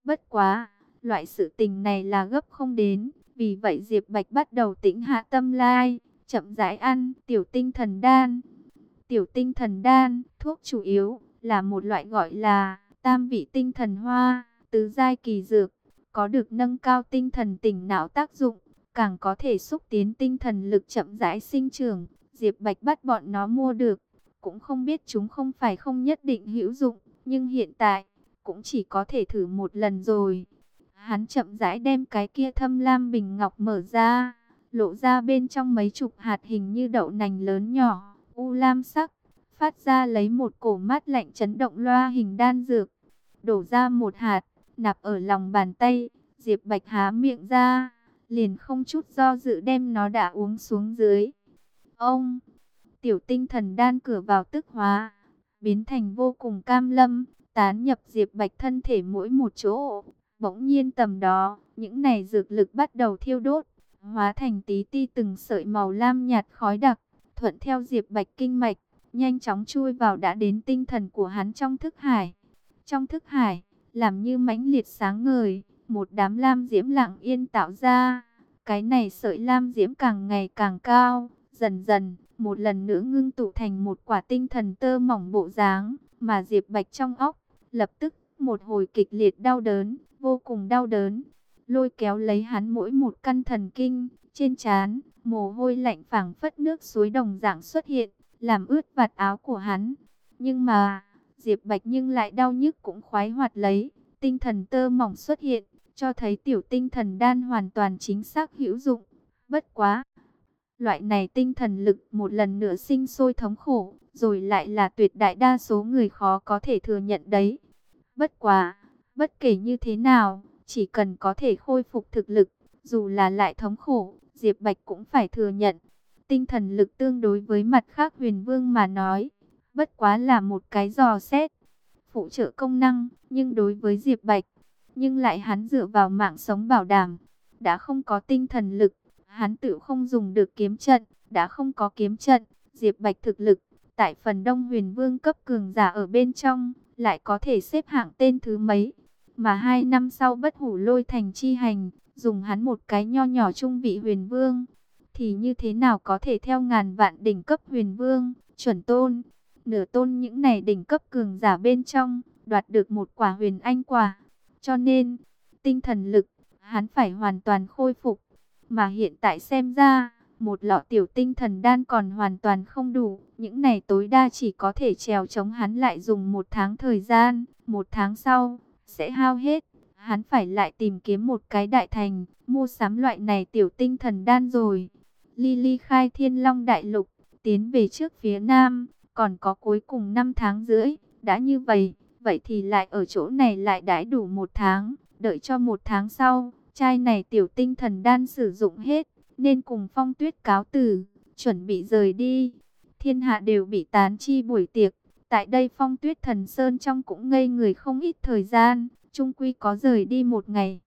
Bất quá, loại sự tình này là gấp không đến, vì vậy Diệp Bạch bắt đầu tĩnh hạ tâm lai, chậm rãi ăn tiểu tinh thần đan. Tiểu tinh thần đan, thuốc chủ yếu là một loại gọi là tam vị tinh thần hoa, tứ giai kỳ dược, có được nâng cao tinh thần tỉnh não tác dụng, càng có thể xúc tiến tinh thần lực chậm rãi sinh trưởng. Diệp Bạch bắt bọn nó mua được, cũng không biết chúng không phải không nhất định hữu dụng, nhưng hiện tại cũng chỉ có thể thử một lần rồi. Hắn chậm rãi đem cái kia thâm lam bình ngọc mở ra, lộ ra bên trong mấy chục hạt hình như đậu nành lớn nhỏ, u lam sắc, phát ra lấy một cổ mát lạnh chấn động loa hình đan dược. Đổ ra một hạt, nạp ở lòng bàn tay, Diệp Bạch há miệng ra, liền không chút do dự đem nó đã uống xuống dưới. Ông, tiểu tinh thần đan cửa vào tức hóa, biến thành vô cùng cam lâm, tán nhập Diệp Bạch thân thể mỗi một chỗ. Bỗng nhiên tầm đó, những này dược lực bắt đầu thiêu đốt, hóa thành tí ti từng sợi màu lam nhạt khói đặc, thuận theo Diệp Bạch kinh mạch, nhanh chóng chui vào đã đến tinh thần của hắn trong thức hải. Trong thức hải, làm như mãnh liệt sáng ngời, một đám lam diễm lặng yên tạo ra. Cái này sợi lam diễm càng ngày càng cao, dần dần, một lần nữa ngưng tụ thành một quả tinh thần tơ mỏng bộ dáng, mà Diệp Bạch trong óc, lập tức, một hồi kịch liệt đau đớn, vô cùng đau đớn, lôi kéo lấy hắn mỗi một căn thần kinh, trên trán, mồ hôi lạnh phảng phất nước suối đồng dạng xuất hiện, làm ướt vạt áo của hắn. Nhưng mà, Diệp Bạch nhưng lại đau nhức cũng khoái hoạt lấy, tinh thần tơ mỏng xuất hiện, cho thấy tiểu tinh thần đan hoàn toàn chính xác hữu dụng. Bất quá, loại này tinh thần lực một lần nữa sinh sôi thống khổ, rồi lại là tuyệt đại đa số người khó có thể thừa nhận đấy. Bất quá, bất kể như thế nào, chỉ cần có thể khôi phục thực lực, dù là lại thống khổ, Diệp Bạch cũng phải thừa nhận. Tinh thần lực tương đối với mặt khác Huyền Vương mà nói, bất quá là một cái dò xét, phụ trợ công năng, nhưng đối với Diệp Bạch, nhưng lại hắn dựa vào mạng sống bảo đảm, đã không có tinh thần lực, hắn tự không dùng được kiếm trận, đã không có kiếm trận, Diệp Bạch thực lực, tại phần đông Huyền Vương cấp cường giả ở bên trong, lại có thể xếp hạng tên thứ mấy. Mà 2 năm sau Bất Hủ Lôi Thành chi hành, dùng hắn một cái nho nhỏ trung vị Huyền Vương, thì như thế nào có thể theo ngàn vạn đỉnh cấp Huyền Vương, chuẩn tôn, nửa tôn những này đỉnh cấp cường giả bên trong, đoạt được một quả Huyền Anh quả. Cho nên, tinh thần lực, hắn phải hoàn toàn khôi phục. Mà hiện tại xem ra, một lọ tiểu tinh thần đan còn hoàn toàn không đủ. Những này tối đa chỉ có thể trèo chống hắn lại dùng 1 tháng thời gian. 1 tháng sau, sẽ hao hết. Hắn phải lại tìm kiếm một cái đại thành, mua sắm loại này tiểu tinh thần đan rồi. Ly khai Thiên Long Đại Lục, tiến về trước phía Nam, còn có cuối cùng 5 tháng rưỡi. Đã như vậy, vậy thì lại ở chỗ này lại đãi đủ 1 tháng. Đợi cho 1 tháng sau, chai này tiểu tinh thần đan sử dụng hết, nên cùng Phong Tuyết cáo từ, chuẩn bị rời đi. Thiên hạ đều bị tán chi buổi tiệc. Tại đây Phong Tuyết Thần Sơn trong cũng ngây người không ít thời gian, chung quy có rời đi 1 ngày.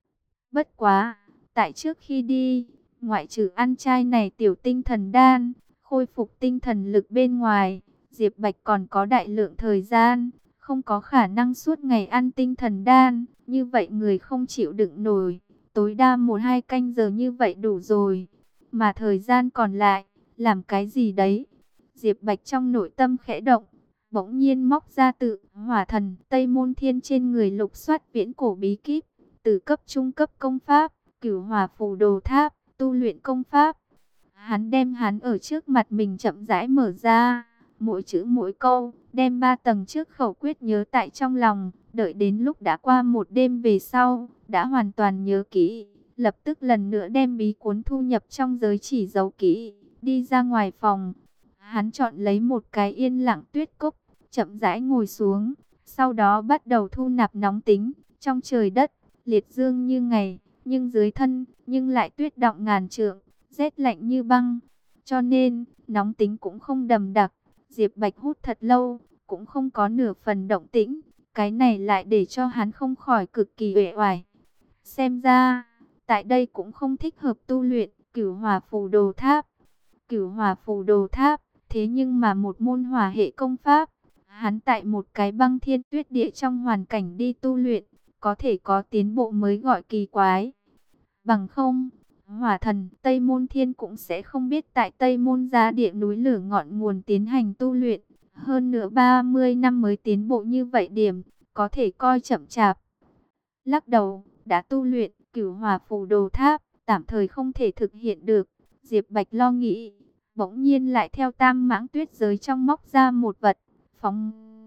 Bất quá, tại trước khi đi, ngoại trừ ăn chai này tiểu tinh thần đan, khôi phục tinh thần lực bên ngoài, Diệp Bạch còn có đại lượng thời gian, không có khả năng suốt ngày ăn tinh thần đan, như vậy người không chịu đựng nổi, tối đa 1-2 canh giờ như vậy đủ rồi. Mà thời gian còn lại, làm cái gì đấy? Diệp Bạch trong nội tâm khẽ động, bỗng nhiên móc ra tự Hỏa Thần Tây Môn Thiên trên người lục soát viễn cổ bí kíp, từ cấp trung cấp công pháp, Cửu Hỏa Phù Đồ Tháp, tu luyện công pháp. Hắn đem hắn ở trước mặt mình chậm rãi mở ra, mỗi chữ mỗi câu, đem 3 tầng trước khẩu quyết nhớ tại trong lòng, đợi đến lúc đã qua 1 đêm về sau, đã hoàn toàn nhớ kỹ, lập tức lần nữa đem bí cuốn thu nhập trong giới chỉ giấu kỹ, đi ra ngoài phòng. Hắn chọn lấy một cái yên lặng tuyết cốc, chậm rãi ngồi xuống, sau đó bắt đầu thu nạp nóng tính, trong trời đất, liệt dương như ngày, nhưng dưới thân, nhưng lại tuyết đọng ngàn trượng, rét lạnh như băng, cho nên, nóng tính cũng không đậm đặc. Diệp Bạch hút thật lâu, cũng không có nửa phần động tĩnh, cái này lại để cho hắn không khỏi cực kỳ uể oải. Xem ra, tại đây cũng không thích hợp tu luyện Cửu Hỏa Phù Đồ Tháp. Cửu Hỏa Phù Đồ Tháp, thế nhưng mà một môn hỏa hệ công pháp, hắn tại một cái băng thiên tuyết địa trong hoàn cảnh đi tu luyện, có thể có tiến bộ mới gọi kỳ quái. Bằng không, Hỏa Thần Tây Môn Thiên cũng sẽ không biết tại Tây Môn Giá Địa núi lửa ngọn nguồn tiến hành tu luyện. Hơn nữa 30 năm mới tiến bộ như vậy điểm, có thể coi chậm chạp. Lắc đầu, đã tu luyện Cửu Hỏa Phù Đồ Tháp, tạm thời không thể thực hiện được. Diệp Bạch lo nghĩ, bỗng nhiên lại theo Tam Mãng Tuyết giới trong móc ra một vật, phóng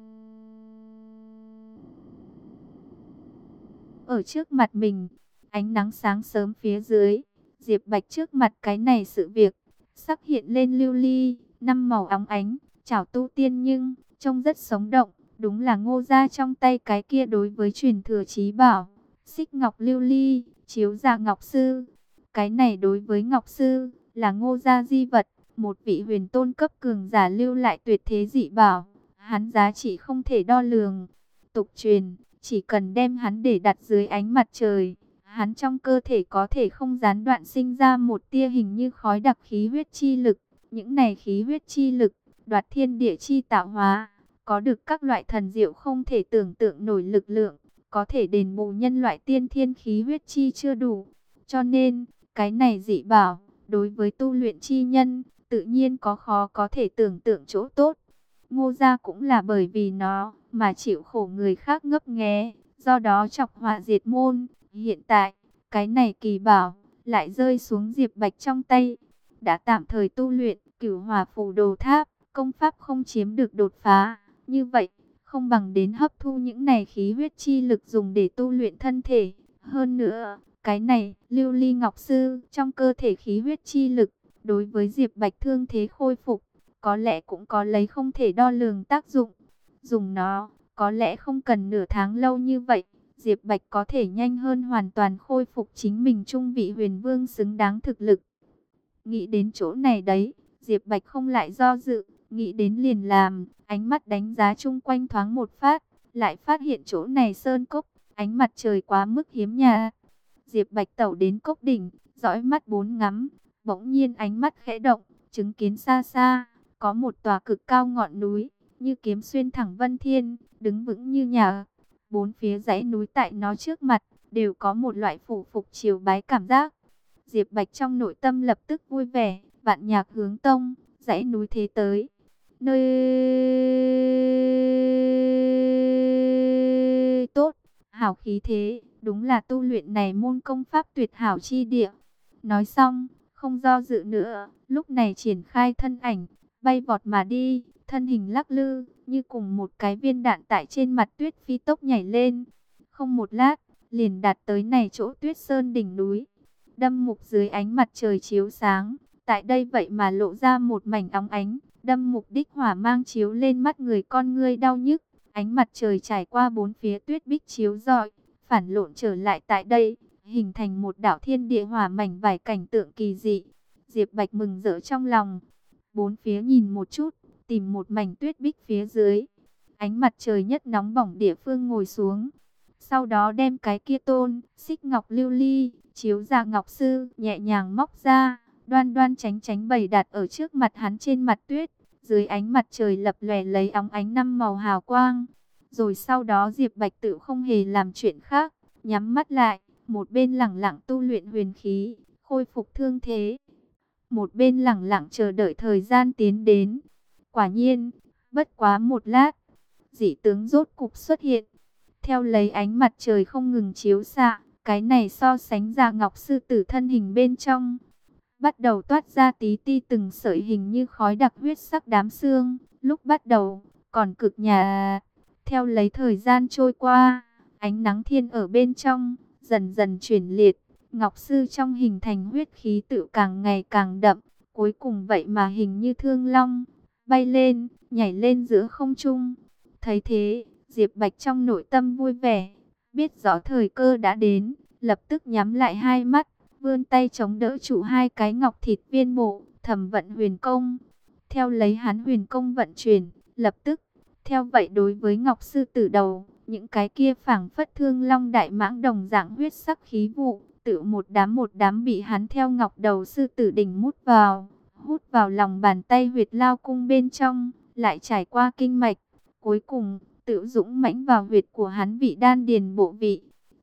ở trước mặt mình. Ánh nắng sáng sớm phía dưới, Diệp Bạch trước mặt cái này sự việc, sắc hiện lên lưu ly, năm màu óng ánh, chảo tu tiên nhưng trông rất sống động, đúng là Ngô gia trong tay cái kia đối với truyền thừa chí bảo, xích ngọc lưu ly, chiếu dạ ngọc sư. Cái này đối với ngọc sư là Ngô gia di vật, một vị huyền tôn cấp cường giả lưu lại tuyệt thế dị bảo, hắn giá trị không thể đo lường. Tục truyền, chỉ cần đem hắn để đặt dưới ánh mặt trời, hắn trong cơ thể có thể không gián đoạn sinh ra một tia hình như khói đặc khí huyết chi lực. Những này khí huyết chi lực, đoạt thiên địa chi tạo hóa, có được các loại thần diệu không thể tưởng tượng nổi lực lượng, có thể đền bù nhân loại tiên thiên khí huyết chi chưa đủ. Cho nên, cái này dị bảo, đối với tu luyện chi nhân, tự nhiên có khó có thể tưởng tượng chỗ tốt. Ngô gia cũng là bởi vì nó mà chịu khổ người khác ngấp nghé, do đó chọc họa diệt môn. Hiện tại, cái này kỳ bảo lại rơi xuống Diệp Bạch trong tay, đã tạm thời tu luyện Cửu Hỏa Phù Đồ Tháp, công pháp không chiếm được đột phá, như vậy không bằng đến hấp thu những này khí huyết chi lực dùng để tu luyện thân thể. Hơn nữa, cái này lưu ly ngọc sư trong cơ thể khí huyết chi lực, đối với Diệp Bạch thương thế khôi phục, có lẽ cũng có lấy không thể đo lường tác dụng. Dùng nó, có lẽ không cần nửa tháng lâu như vậy, Diệp Bạch có thể nhanh hơn hoàn toàn khôi phục chính mình trung vị huyền vương xứng đáng thực lực. Nghĩ đến chỗ này đấy, Diệp Bạch không lại do dự, nghĩ đến liền làm, ánh mắt đánh giá chung quanh thoáng một phát, lại phát hiện chỗ này sơn cốc, ánh mặt trời quá mức hiếm nhà. Diệp Bạch tẩu đến cốc đỉnh, dõi mắt bốn ngắm, bỗng nhiên ánh mắt khẽ động, chứng kiến xa xa, có một tòa cực cao ngọn núi, như kiếm xuyên thẳng vân thiên, đứng vững như nhà. Bốn phía dãy núi tại nó trước mặt, đều có một loại phủ phục chiều bái cảm giác. Diệp Bạch trong nội tâm lập tức vui vẻ, vạn nhạc hướng tông, dãy núi thế tới. Nơi tốt, hảo khí thế, đúng là tu luyện này môn công pháp tuyệt hảo chi địa. Nói xong, không do dự nữa, lúc này triển khai thân ảnh, bay vọt mà đi, thân hình lắc lư, như cùng một cái viên đạn tại trên mặt tuyết phi tốc nhảy lên. Không một lát, liền đạt tới này chỗ tuyết sơn đỉnh núi. Đâm mục dưới ánh mặt trời chiếu sáng, tại đây vậy mà lộ ra một mảnh óng ánh, đâm mục đích hỏa mang chiếu lên mắt người con ngươi đau nhức. Ánh mặt trời trải qua bốn phía tuyết bích chiếu rọi, phản lộn trở lại tại đây, hình thành một đảo thiên địa hỏa mảnh vài cảnh tượng kỳ dị. Diệp Bạch mừng rỡ trong lòng, bốn phía nhìn một chút, tìm một mảnh tuyết bích phía dưới. Ánh mặt trời nhất nóng bỏng địa phương ngồi xuống. Sau đó đem cái kia tôn, xích ngọc lưu ly, chiếu dạ ngọc sư, nhẹ nhàng móc ra, đoan đoan tránh tránh bày đặt ở trước mặt hắn trên mặt tuyết. Dưới ánh mặt trời lập lòe lấy óng ánh năm màu hào quang. Rồi sau đó Diệp Bạch tự không hề làm chuyện khác, nhắm mắt lại, một bên lẳng lặng tu luyện huyền khí, khôi phục thương thế. Một bên lẳng lặng chờ đợi thời gian tiến đến. Quả nhiên, bất quá một lát, dị tướng rốt cục xuất hiện. Theo lấy ánh mặt trời không ngừng chiếu xạ, cái này so sánh ra ngọc sư tử thân hình bên trong, bắt đầu toát ra tí ti từng sợi hình như khói đặc huyết sắc đám xương. Lúc bắt đầu, còn cực nhà. Theo lấy thời gian trôi qua, ánh nắng thiên ở bên trong, dần dần chuyển liệt. Ngọc sư trong hình thành huyết khí tự càng ngày càng đậm. Cuối cùng vậy mà hình như thương long, bay lên, nhảy lên giữa không trung. Thấy thế, Diệp Bạch trong nội tâm vui vẻ, biết rõ thời cơ đã đến, lập tức nhắm lại hai mắt, vươn tay chống đỡ trụ hai cái ngọc thịt viên bộ, thầm vận huyền công. Theo lấy hắn huyền công vận chuyển, lập tức, theo vậy đối với ngọc sư tử đầu, những cái kia phảng phất thương long đại mãng đồng dạng huyết sắc khí vụ, tự một đám bị hắn theo ngọc đầu sư tử đỉnh hút vào lòng bàn tay huyệt lao cung bên trong, lại trải qua kinh mạch, cuối cùng tự dũng mãnh vào huyệt của hắn vị đan điền bộ vị.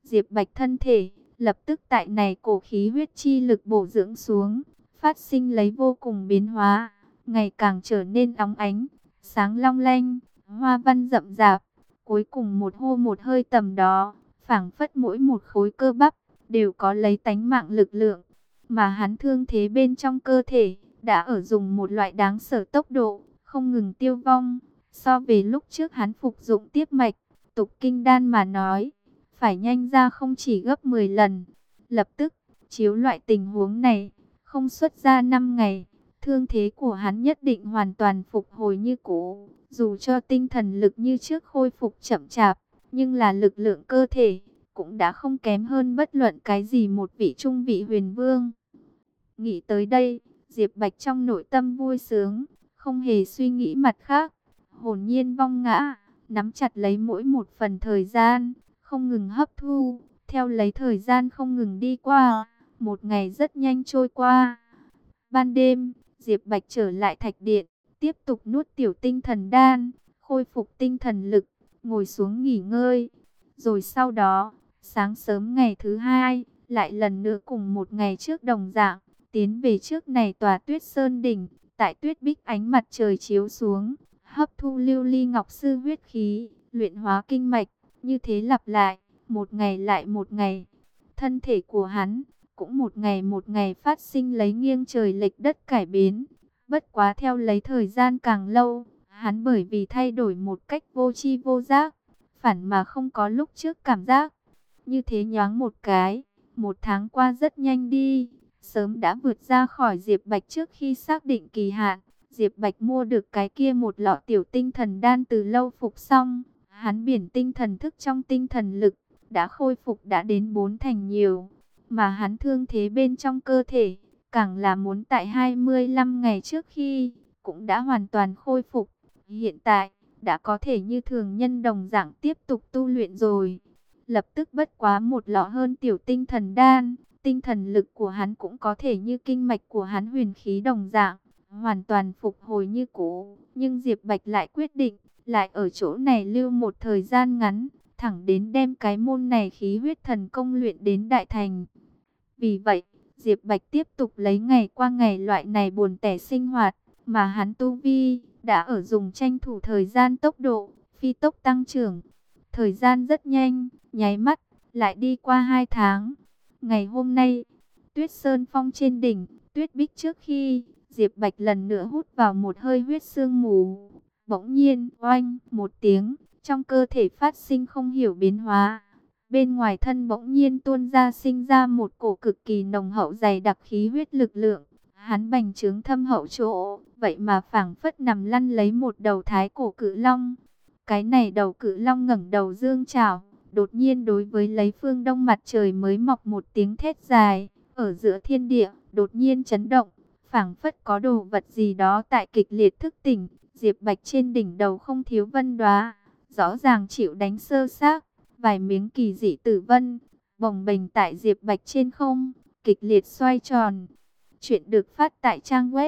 Diệp Bạch thân thể lập tức tại này cổ khí huyết chi lực bổ dưỡng xuống, phát sinh lấy vô cùng biến hóa, ngày càng trở nên óng ánh, sáng long lanh, hoa văn rậm rạp, cuối cùng một hô một hơi tầm đó, phảng phất mỗi một khối cơ bắp đều có lấy tánh mạng lực lượng, mà hắn thương thế bên trong cơ thể đã ở dùng một loại đáng sợ tốc độ, không ngừng tiêu vong, so về lúc trước hắn phục dụng tiếp mạch, tục kinh đan mà nói, phải nhanh ra không chỉ gấp 10 lần. Lập tức, chiếu loại tình huống này, không xuất ra 5 ngày, thương thế của hắn nhất định hoàn toàn phục hồi như cũ. Dù cho tinh thần lực như trước khôi phục chậm chạp, nhưng là lực lượng cơ thể cũng đã không kém hơn bất luận cái gì một vị trung vị huyền vương. Nghĩ tới đây, Diệp Bạch trong nội tâm vui sướng, không hề suy nghĩ mặt khác, hồn nhiên vong ngã, nắm chặt lấy mỗi một phần thời gian, không ngừng hấp thu, theo lấy thời gian không ngừng đi qua, một ngày rất nhanh trôi qua. Ban đêm, Diệp Bạch trở lại thạch điện, tiếp tục nuốt tiểu tinh thần đan, khôi phục tinh thần lực, ngồi xuống nghỉ ngơi. Rồi sau đó, sáng sớm ngày thứ hai, lại lần nữa cùng một ngày trước đồng dạng, tiến về trước này tòa Tuyết Sơn đỉnh, tại Tuyết Bích ánh mặt trời chiếu xuống, hấp thu lưu ly ngọc sư huyết khí, luyện hóa kinh mạch, như thế lặp lại, một ngày lại một ngày. Thân thể của hắn cũng một ngày phát sinh lấy nghiêng trời lệch đất cải biến. Bất quá theo lấy thời gian càng lâu, hắn bởi vì thay đổi một cách vô tri vô giác, phản mà không có lúc trước cảm giác. Như thế nhoáng một cái, một tháng qua rất nhanh đi, sớm đã vượt ra khỏi Diệp Bạch trước khi xác định kỳ hạn. Diệp Bạch mua được cái kia một lọ tiểu tinh thần đan từ lâu phục xong, hắn biển tinh thần thức trong tinh thần lực đã khôi phục đã đến 4 thành nhiều, mà hắn thương thế bên trong cơ thể càng là muốn tại 25 ngày trước khi cũng đã hoàn toàn khôi phục, hiện tại đã có thể như thường nhân đồng dạng tiếp tục tu luyện rồi. Lập tức bất quá một lọ hơn tiểu tinh thần đan, tinh thần lực của hắn cũng có thể như kinh mạch của hắn huyền khí đồng dạng, hoàn toàn phục hồi như cũ. Nhưng Diệp Bạch lại quyết định, lại ở chỗ này lưu một thời gian ngắn, thẳng đến đem cái môn này khí huyết thần công luyện đến đại thành. Vì vậy, Diệp Bạch tiếp tục lấy ngày qua ngày loại này buồn tẻ sinh hoạt, mà hắn tu vi đã ở dùng tranh thủ thời gian tốc độ, phi tốc tăng trưởng. Thời gian rất nhanh, nháy mắt, lại đi qua 2 tháng. Ngày hôm nay, Tuyết Sơn Phong trên đỉnh, Tuyết Bích trước khi, Diệp Bạch lần nữa hút vào một hơi huyết sương mù. Bỗng nhiên, oanh, một tiếng, trong cơ thể phát sinh không hiểu biến hóa. Bên ngoài thân bỗng nhiên tuôn ra sinh ra một cổ cực kỳ nồng hậu dày đặc khí huyết lực lượng. Hắn bành trướng thâm hậu chỗ, vậy mà phảng phất nằm lăn lấy một đầu thái cổ cự long. Cái này đầu cự long ngẩng đầu dương chảo, đột nhiên đối với lấy phương đông mặt trời mới mọc một tiếng thét dài, ở giữa thiên địa, đột nhiên chấn động, phảng phất có đồ vật gì đó tại kịch liệt thức tỉnh. Diệp Bạch trên đỉnh đầu không thiếu vân đóa, rõ ràng chịu đánh sơ xác, vài miếng kỳ dị tử vân bồng bềnh tại Diệp Bạch trên không, kịch liệt xoay tròn. Chuyện được phát tại trang web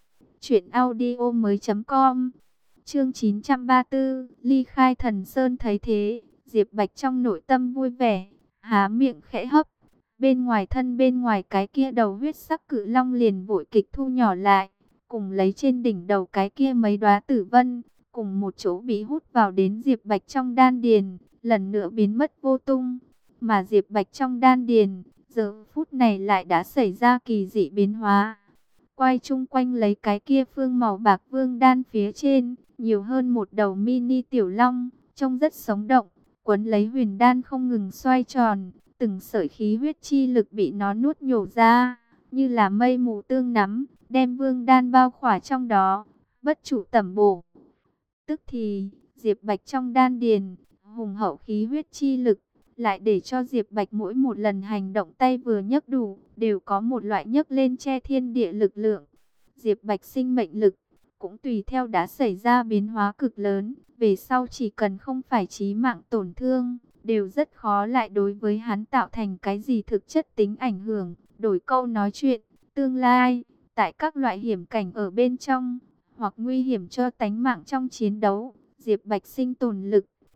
truyệnaudiomoi.com. Chương 934, ly khai Thần Sơn thấy thế, Diệp Bạch trong nội tâm vui vẻ, há miệng khẽ hấp. Bên ngoài cái kia đầu huyết sắc cự long liền vội kịch thu nhỏ lại, cùng lấy trên đỉnh đầu cái kia mấy đóa tử vân, cùng một chỗ bị hút vào đến Diệp Bạch trong đan điền, lần nữa biến mất vô tung. Mà Diệp Bạch trong đan điền, giờ phút này lại đã xảy ra kỳ dị biến hóa. Quay chung quanh lấy cái kia phương màu bạc vương đan phía trên, nhiều hơn một đầu mini tiểu long, trông rất sống động, quấn lấy huyền đan không ngừng xoay tròn, từng sợi khí huyết chi lực bị nó nuốt nhổ ra, như là mây mù tương nắm, đem vương đan bao khỏa trong đó, bất trụ tẩm bổ. Tức thì, Diệp Bạch trong đan điền, hùng hậu khí huyết chi lực, lại để cho Diệp Bạch mỗi một lần hành động tay vừa nhấc đủ, đều có một loại nhấc lên che thiên địa lực lượng. Diệp Bạch sinh mệnh lực cũng tùy theo đã xảy ra biến hóa cực lớn, về sau chỉ cần không phải chí mạng tổn thương, đều rất khó lại đối với hắn tạo thành cái gì thực chất tính ảnh hưởng. Đổi câu nói chuyện, tương lai, tại các loại hiểm cảnh ở bên trong, hoặc nguy hiểm cho tánh mạng trong chiến đấu, Diệp Bạch sinh tồn lực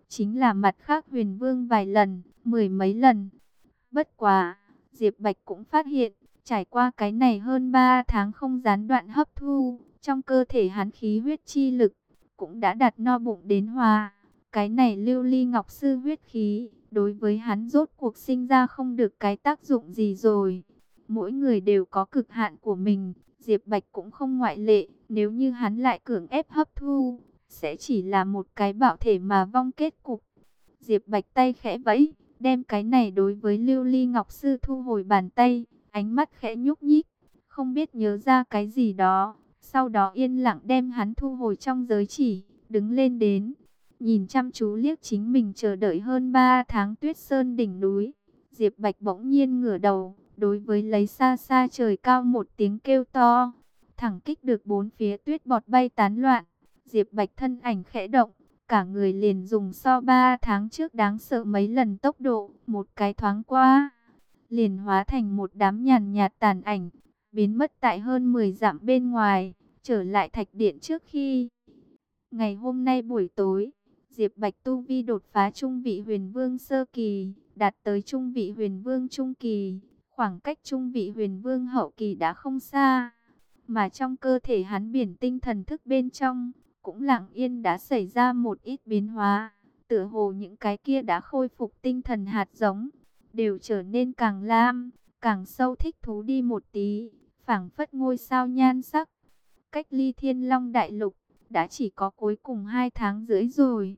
chính là mặt khác Huyền Vương vài lần, mười mấy lần. Bất quá, Diệp Bạch cũng phát hiện, trải qua cái này hơn 3 tháng không gián đoạn hấp thu, trong cơ thể hắn khí huyết chi lực cũng đã đạt no bụng đến hòa. Cái này lưu ly ngọc sư huyết khí, đối với hắn rốt cuộc sinh ra không được cái tác dụng gì rồi. Mỗi người đều có cực hạn của mình, Diệp Bạch cũng không ngoại lệ. Nếu như hắn lại cưỡng ép hấp thu, sẽ chỉ là một cái bạo thể mà vong kết cục. Diệp Bạch tay khẽ vẫy, đem cái này đối với lưu ly ngọc sư thu hồi bàn tay, ánh mắt khẽ nhúc nhích, không biết nhớ ra cái gì đó. Sau đó yên lặng đem hắn thu hồi trong giới chỉ, đứng lên đến, nhìn chăm chú liếc chính mình chờ đợi hơn 3 tháng Tuyết Sơn đỉnh núi. Diệp Bạch bỗng nhiên ngửa đầu, đối với lấy xa xa trời cao một tiếng kêu to, thẳng kích được bốn phía tuyết bọt bay tán loạn. Diệp Bạch thân ảnh khẽ động, cả người liền dùng so 3 tháng trước đáng sợ mấy lần tốc độ, một cái thoáng qua, liền hóa thành một đám nhàn nhạt tàn ảnh, biến mất tại hơn 10 dặm bên ngoài, trở lại thạch điện trước khi. Ngày hôm nay buổi tối, Diệp Bạch tu vi đột phá trung vị huyền vương sơ kỳ, đạt tới trung vị huyền vương trung kỳ, khoảng cách trung vị huyền vương hậu kỳ đã không xa. Mà trong cơ thể hắn biển tinh thần thức bên trong, cũng lặng yên đã xảy ra một ít biến hóa. Tựa hồ những cái kia đã khôi phục tinh thần hạt giống, đều trở nên càng lam, càng sâu thích thú đi một tí, phảng phất ngôi sao nhan sắc. Cách ly Thiên Long Đại Lục, đã chỉ có cuối cùng 2 tháng rưỡi rồi.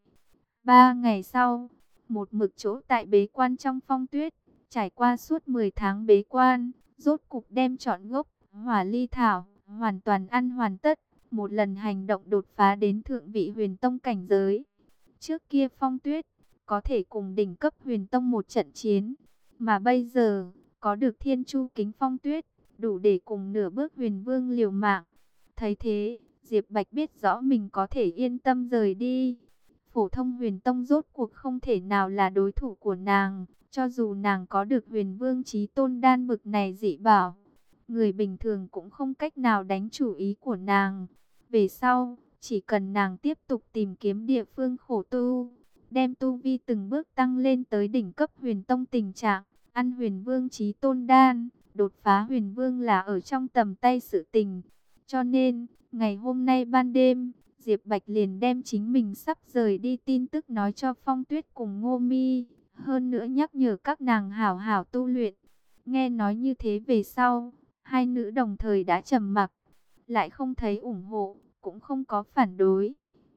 3 ngày sau, một mực chỗ tại bế quan trong phong tuyết, trải qua suốt 10 tháng bế quan, rốt cục đem trọn gốc hỏa ly thảo hoàn toàn ăn hoàn tất, một lần hành động đột phá đến thượng vị huyền tông cảnh giới. Trước kia phong tuyết có thể cùng đỉnh cấp huyền tông một trận chiến, mà bây giờ có được thiên chu kính phong tuyết, đủ để cùng nửa bước huyền vương liều mạng. Thấy thế, Diệp Bạch biết rõ mình có thể yên tâm rời đi. Phổ thông huyền tông rốt cuộc không thể nào là đối thủ của nàng, cho dù nàng có được huyền vương chí tôn đan bực này dị bảo, người bình thường cũng không cách nào đánh chủ ý của nàng. Về sau, chỉ cần nàng tiếp tục tìm kiếm địa phương khổ tu, đem tu vi từng bước tăng lên tới đỉnh cấp huyền tông tình trạng, ăn huyền vương chí tôn đan, đột phá huyền vương là ở trong tầm tay sự tình. Cho nên, ngày hôm nay ban đêm, Diệp Bạch liền đem chính mình sắp rời đi tin tức nói cho Phong Tuyết cùng Ngô Mi, hơn nữa nhắc nhở các nàng hảo hảo tu luyện. Nghe nói như thế về sau, hai nữ đồng thời đã trầm mặc, lại không thấy ủng hộ, cũng không có phản đối.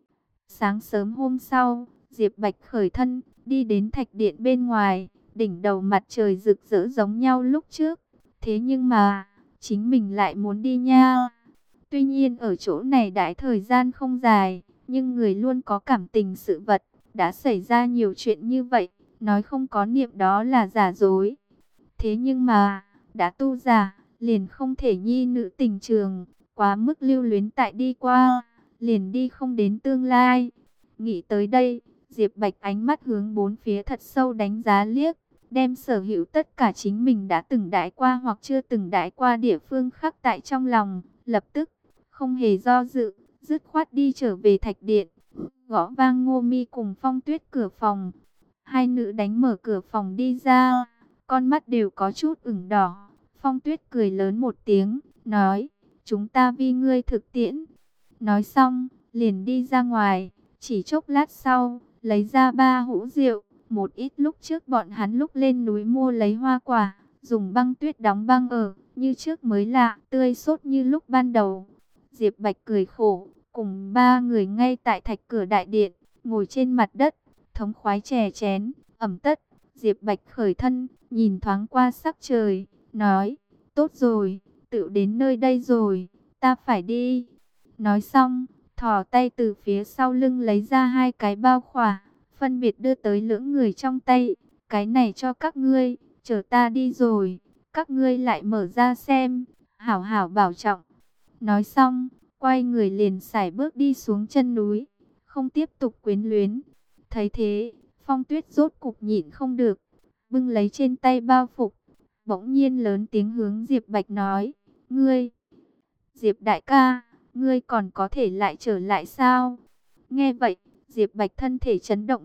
Sáng sớm hôm sau, Diệp Bạch khởi thân, đi đến thạch điện bên ngoài, đỉnh đầu mặt trời rực rỡ giống nhau lúc trước. Thế nhưng mà, chính mình lại muốn đi nha. Tuy nhiên ở chỗ này đãi thời gian không dài, nhưng người luôn có cảm tình sự vật, đã xảy ra nhiều chuyện như vậy, nói không có niệm đó là giả dối. Thế nhưng mà, đã tu giả, liền không thể nhi nữ tình trường, quá mức lưu luyến tại đi qua, liền đi không đến tương lai. Nghĩ tới đây, Diệp Bạch ánh mắt hướng bốn phía thật sâu đánh giá liếc, đem sở hữu tất cả chính mình đã từng đãi qua hoặc chưa từng đãi qua địa phương khắc tại trong lòng, lập tức không hề do dự, dứt khoát đi trở về thạch điện, gõ vang Ngô Mi cùng Phong Tuyết cửa phòng. Hai nữ đánh mở cửa phòng đi ra, con mắt đều có chút ửng đỏ. Phong Tuyết cười lớn một tiếng, nói, chúng ta vì ngươi thực tiễn. Nói xong, liền đi ra ngoài, chỉ chốc lát sau, lấy ra 3 hũ rượu, một ít lúc trước bọn hắn lúc lên núi mua lấy hoa quả, dùng băng tuyết đóng băng ở, như trước mới lạ, tươi sốt như lúc ban đầu. Diệp Bạch cười khổ, cùng 3 người ngay tại thạch cửa đại điện, ngồi trên mặt đất, thống khoái chè chén, ẩm tất. Diệp Bạch khởi thân, nhìn thoáng qua sắc trời, nói, tốt rồi, tự đến nơi đây rồi, ta phải đi. Nói xong, thò tay từ phía sau lưng lấy ra 2 cái bao khỏa, phân biệt đưa tới lưỡng người trong tay. Cái này cho các ngươi, chờ ta đi rồi, các ngươi lại mở ra xem, hảo hảo bảo trọng. Nói xong, quay người liền sải bước đi xuống chân núi, không tiếp tục quyến luyến. Thấy thế, Phong Tuyết rốt cục nhịn không được, bưng lấy trên tay bao phục, bỗng nhiên lớn tiếng hướng Diệp Bạch nói, ngươi, Diệp đại ca, ngươi còn có thể lại trở lại sao? Nghe vậy, Diệp Bạch thân thể chấn động mạnh,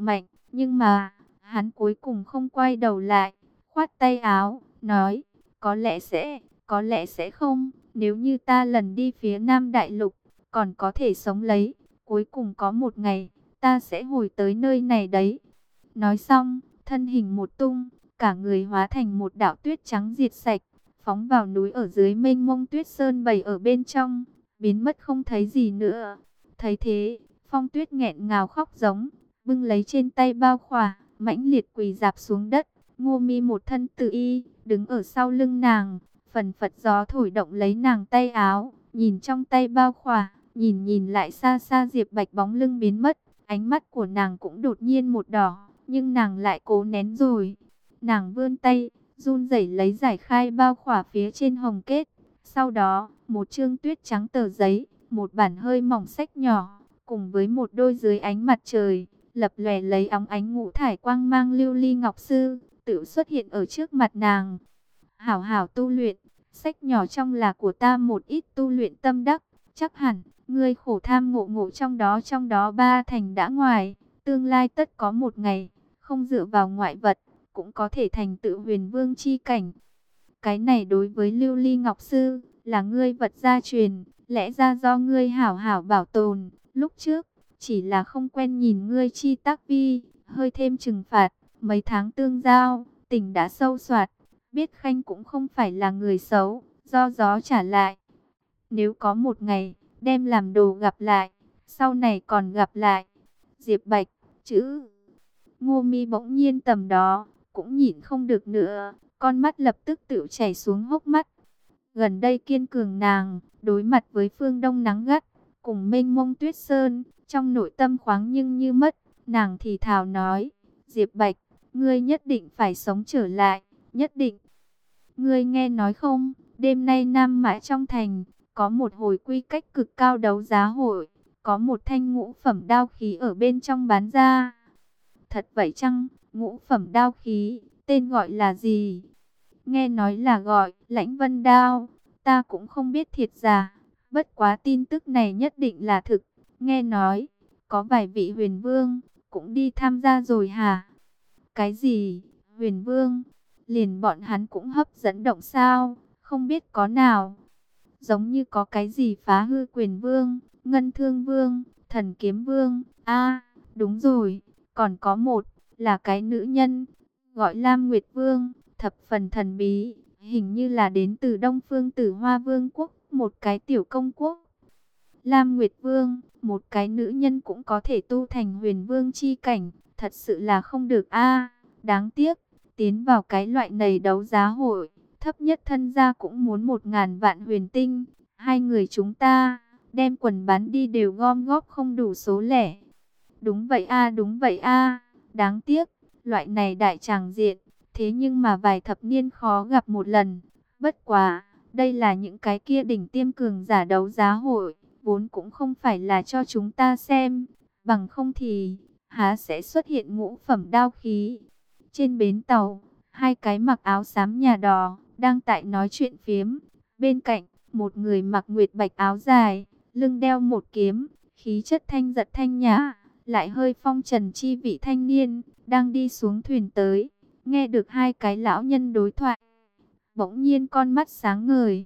Nhưng mà, hắn cuối cùng không quay đầu lại, khoát tay áo, nói, có lẽ sẽ không, nếu như ta lần đi phía Nam Đại Lục, còn có thể sống lấy, cuối cùng có một ngày, ta sẽ hồi tới nơi này đấy. Nói xong, thân hình một tung, cả người hóa thành một đạo tuyết trắng diệt sạch, phóng vào núi ở dưới mênh mông tuyết sơn bầy ở bên trong, biến mất không thấy gì nữa. Thấy thế, Phong Tuyết nghẹn ngào khóc giống, bưng lấy trên tay bao khỏa, mãnh liệt quỳ dạp xuống đất. Ngô Mi một thân tự y, đứng ở sau lưng nàng, phần phật gió thổi động lấy nàng tay áo, nhìn trong tay bao khỏa, nhìn lại xa xa Diệp Bạch bóng lưng biến mất, ánh mắt của nàng cũng đột nhiên một đỏ, nhưng nàng lại cố nén rồi. Nàng vươn tay, run rẩy lấy giải khai bao khỏa phía trên hồng kết, sau đó, một chương tuyết trắng tờ giấy, một bản hơi mỏng sách nhỏ, cùng với một đôi dưới ánh mặt trời, lập lòe lấy óng ánh ngũ thải quang mang lưu ly ngọc sư, tự xuất hiện ở trước mặt nàng. Hảo hảo tu luyện, sách nhỏ trong là của ta một ít tu luyện tâm đắc, chắc hẳn, ngươi khổ tham ngộ ngộ trong đó ba thành đã ngoài, tương lai tất có một ngày, không dựa vào ngoại vật, cũng có thể thành tựu huyền vương chi cảnh. Cái này đối với Lưu Ly Ngọc Sư, là ngươi vật gia truyền, lẽ ra do ngươi hảo hảo bảo tồn. Lúc trước, chỉ là không quen nhìn ngươi chi tác vi, hơi thêm trừng phạt, mấy tháng tương giao, tình đã sâu soạt. Biết Khanh cũng không phải là người xấu, do gió trả lại. Nếu có một ngày, đem làm đồ gặp lại, sau này còn gặp lại. Diệp Bạch, chữ Ngô Mi bỗng nhiên tầm đó, cũng nhịn không được nữa, con mắt lập tức tự chảy xuống hốc mắt. Gần đây kiên cường nàng, đối mặt với phương đông nắng gắt, cùng mênh mông tuyết sơn, trong nội tâm khoáng nhưng như mất, nàng thì thào nói, Diệp Bạch, ngươi nhất định phải sống trở lại, nhất định. Ngươi nghe nói không, đêm nay Nam Mã trong thành, có một hồi quy cách cực cao đấu giá hội, có một thanh ngũ phẩm đao khí ở bên trong bán ra. Thật vậy chăng? Ngũ phẩm đao khí, tên gọi là gì? Nghe nói là gọi Lãnh Vân Đao, ta cũng không biết thiệt giả, bất quá tin tức này nhất định là thực. Nghe nói, có vài vị huyền vương, cũng đi tham gia rồi hả? Cái gì? Huyền vương? Liền bọn hắn cũng hấp dẫn động sao? Không biết có nào? Giống như có cái gì Phá Hư Quyền Vương, Ngân Thương Vương, Thần Kiếm Vương. A, đúng rồi, còn có một, là cái nữ nhân, gọi Lam Nguyệt Vương, thập phần thần bí, hình như là đến từ Đông Phương Tử Hoa Vương quốc, một cái tiểu công quốc. Lam Nguyệt Vương, một cái nữ nhân cũng có thể tu thành huyền vương chi cảnh, thật sự là không được a. Đáng tiếc, tiến vào cái loại này đấu giá hội, thấp nhất thân gia cũng muốn 1.000 vạn huyền tinh. Hai người chúng ta, đem quần bán đi đều gom góp không đủ số lẻ. Đúng vậy a, đúng vậy a. Đáng tiếc, loại này đại tràng diện, thế nhưng mà vài thập niên khó gặp một lần. Bất quá, đây là những cái kia đỉnh tiêm cường giả đấu giá hội, vốn cũng không phải là cho chúng ta xem, bằng không thì há sẽ xuất hiện ngũ phẩm đao khí. Trên bến tàu, hai cái mặc áo xám nhà đò đang tại nói chuyện phiếm. Bên cạnh, một người mặc nguyệt bạch áo dài, lưng đeo một kiếm, khí chất thanh giật thanh nhã, lại hơi phong trần chi vị thanh niên, đang đi xuống thuyền tới. Nghe được hai cái lão nhân đối thoại, bỗng nhiên con mắt sáng ngời.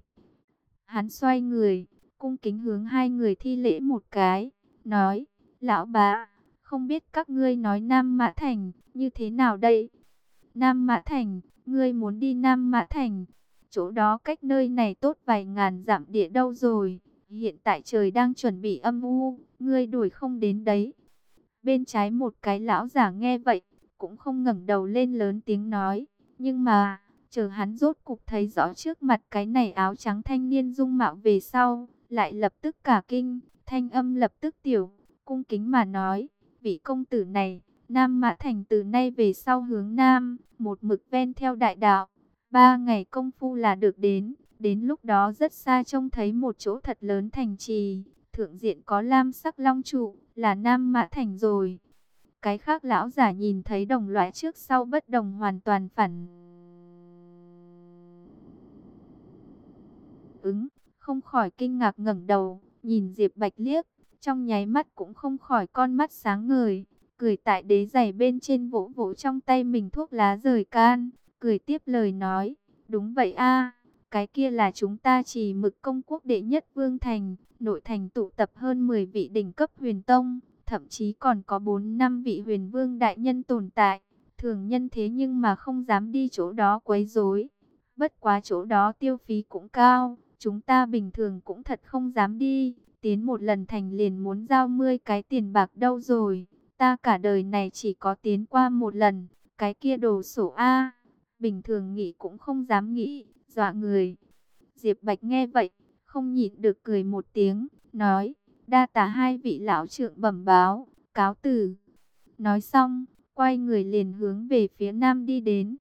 Hắn xoay người, cung kính hướng hai người thi lễ một cái, nói, lão bá, không biết các ngươi nói Nam Mã Thành như thế nào đây? Nam Mã Thành, ngươi muốn đi Nam Mã Thành? Chỗ đó cách nơi này tốt vài ngàn dặm địa đâu rồi? Hiện tại trời đang chuẩn bị âm u, ngươi đuổi không đến đấy. Bên trái một cái lão giả nghe vậy, cũng không ngẩng đầu lên lớn tiếng nói. Nhưng mà, chờ hắn rốt cục thấy rõ trước mặt cái này áo trắng thanh niên dung mạo về sau, lại lập tức cả kinh, thanh âm lập tức tiểu, cung kính mà nói, vị công tử này, Nam Mã Thành từ nay về sau hướng Nam, một mực ven theo đại đạo, 3 ngày công phu là được đến lúc đó rất xa trông thấy một chỗ thật lớn thành trì, thượng diện có lam sắc long trụ, là Nam Mã Thành rồi. Cái khác lão giả nhìn thấy đồng loại trước sau bất đồng hoàn toàn phản ứng, không khỏi kinh ngạc ngẩng đầu, nhìn Diệp Bạch liếc, trong nháy mắt cũng không khỏi con mắt sáng ngời. cười tại đế giày bên trên, vỗ vỗ trong tay mình thuốc lá rời can, cười tiếp lời nói, đúng vậy a, cái kia là chúng ta Trì Mực Công quốc đệ nhất vương thành, nội thành tụ tập hơn 10 vị đỉnh cấp huyền tông, thậm chí còn có 4-5 vị huyền vương đại nhân tồn tại. Thường nhân thế nhưng mà không dám đi chỗ đó quấy rối. Bất quá chỗ đó tiêu phí cũng cao, chúng ta bình thường cũng thật không dám đi. Tiến một lần thành liền muốn giao 10 cái tiền bạc đâu rồi. Ta cả đời này chỉ có tiến qua một lần, cái kia đồ sổ A. Bình thường nghĩ cũng không dám nghĩ, dọa người. Diệp Bạch nghe vậy, không nhịn được cười một tiếng, nói, đa tạ hai vị lão trượng bẩm báo, cáo từ. Nói xong, quay người liền hướng về phía nam đi đến.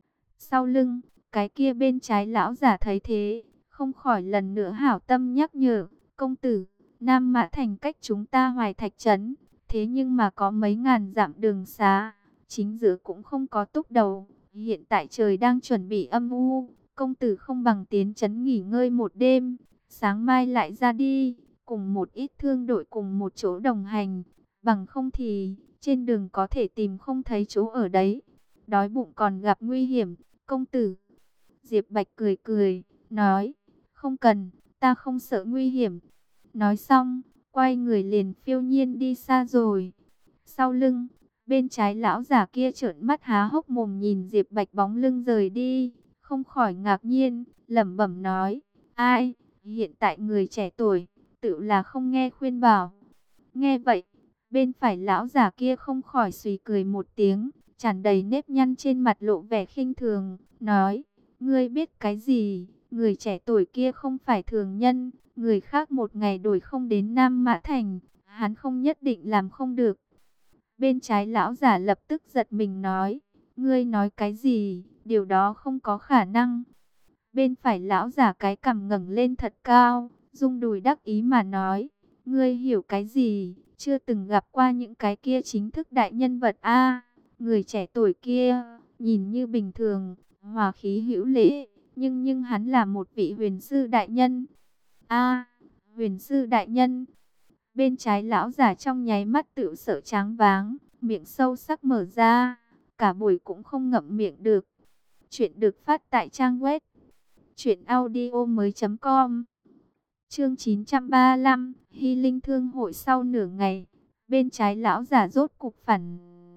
Sau lưng, cái kia bên trái lão giả thấy thế, không khỏi lần nữa hảo tâm nhắc nhở, công tử, Nam Mã Thành cách chúng ta Hoài Thạch Trấn, thế nhưng mà có mấy ngàn dặm đường xá, chính giữa cũng không có túc đầu, hiện tại trời đang chuẩn bị âm u, công tử không bằng tiến trấn nghỉ ngơi một đêm, sáng mai lại ra đi, cùng một ít thương đội cùng một chỗ đồng hành, bằng không thì trên đường có thể tìm không thấy chỗ ở đấy, đói bụng còn gặp nguy hiểm, công tử. Diệp Bạch cười cười, nói, không cần, ta không sợ nguy hiểm. Nói xong, quay người liền phiêu nhiên đi xa rồi. Sau lưng, bên trái lão giả kia trợn mắt há hốc mồm nhìn Diệp Bạch bóng lưng rời đi, không khỏi ngạc nhiên, lẩm bẩm nói, ai, hiện tại người trẻ tuổi, tự là không nghe khuyên bảo. Nghe vậy, bên phải lão giả kia không khỏi suy cười một tiếng, tràn đầy nếp nhăn trên mặt lộ vẻ khinh thường, nói, ngươi biết cái gì, người trẻ tuổi kia không phải thường nhân, người khác một ngày đổi không đến Nam Mã Thành, hắn không nhất định làm không được. Bên trái lão giả lập tức giật mình nói, ngươi nói cái gì, điều đó không có khả năng. Bên phải lão giả cái cằm ngẩng lên thật cao, rung đùi đắc ý mà nói, ngươi hiểu cái gì, chưa từng gặp qua những cái kia chính thức đại nhân vật a. Người trẻ tuổi kia, nhìn như bình thường, hòa khí hữu lễ, nhưng hắn là một vị huyền sư đại nhân. A, huyền sư đại nhân. Bên trái lão giả trong nháy mắt tự sợ tráng váng, miệng sâu sắc mở ra, cả buổi cũng không ngậm miệng được. Chuyện được phát tại trang web truyệnaudiomoi.com. Chương 935, Hy Linh Thương hội. Sau nửa ngày, bên trái lão giả rốt cục phản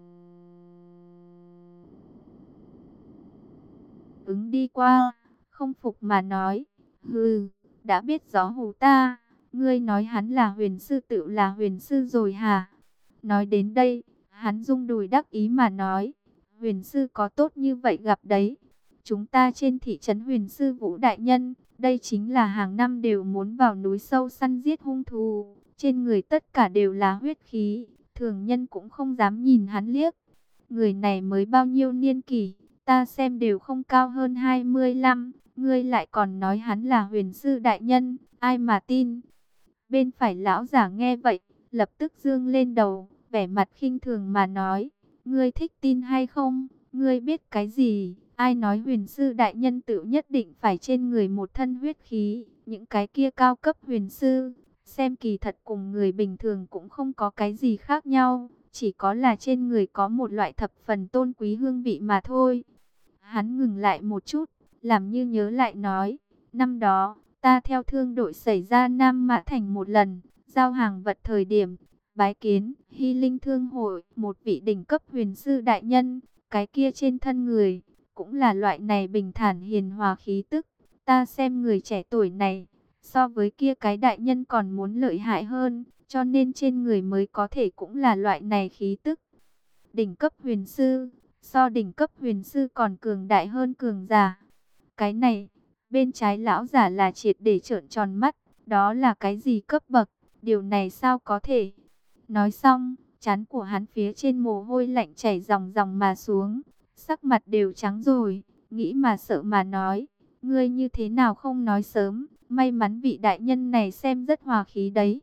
ứng đi qua, không phục mà nói, hừ, đã biết gió hù ta, ngươi nói hắn là huyền sư tự là huyền sư rồi hả? Nói đến đây, hắn rung đùi đắc ý mà nói, huyền sư có tốt như vậy gặp đấy. Chúng ta trên thị trấn huyền sư Vũ Đại Nhân, đây chính là hàng năm đều muốn vào núi sâu săn giết hung thú, trên người tất cả đều là huyết khí, thường nhân cũng không dám nhìn hắn liếc. Người này mới bao nhiêu niên kỷ, ta xem đều không cao hơn 25, ngươi lại còn nói hắn là huyền sư đại nhân, ai mà tin. Bên phải lão giả nghe vậy, lập tức dương lên đầu, vẻ mặt khinh thường mà nói, ngươi thích tin hay không, ngươi biết cái gì, ai nói huyền sư đại nhân tự nhất định phải trên người một thân huyết khí, những cái kia cao cấp huyền sư, xem kỳ thật cùng người bình thường cũng không có cái gì khác nhau, chỉ có là trên người có một loại thập phần tôn quý hương vị mà thôi. Hắn ngừng lại một chút, làm như nhớ lại nói, năm đó, ta theo thương đội xảy ra Nam Mã Thành một lần, giao hàng vật thời điểm, bái kiến, Hy Linh Thương hội, một vị đỉnh cấp huyền sư đại nhân, cái kia trên thân người, cũng là loại này bình thản hiền hòa khí tức, ta xem người trẻ tuổi này, so với kia cái đại nhân còn muốn lợi hại hơn, cho nên trên người mới có thể cũng là loại này khí tức. Đỉnh cấp huyền sư, so đỉnh cấp huyền sư còn cường đại hơn cường giả. Cái này, bên trái lão giả là triệt để trợn tròn mắt, đó là cái gì cấp bậc, điều này sao có thể. Nói xong, trán của hắn phía trên mồ hôi lạnh chảy ròng ròng mà xuống, sắc mặt đều trắng rồi, nghĩ mà sợ mà nói, ngươi như thế nào không nói sớm, may mắn vị đại nhân này xem rất hòa khí đấy.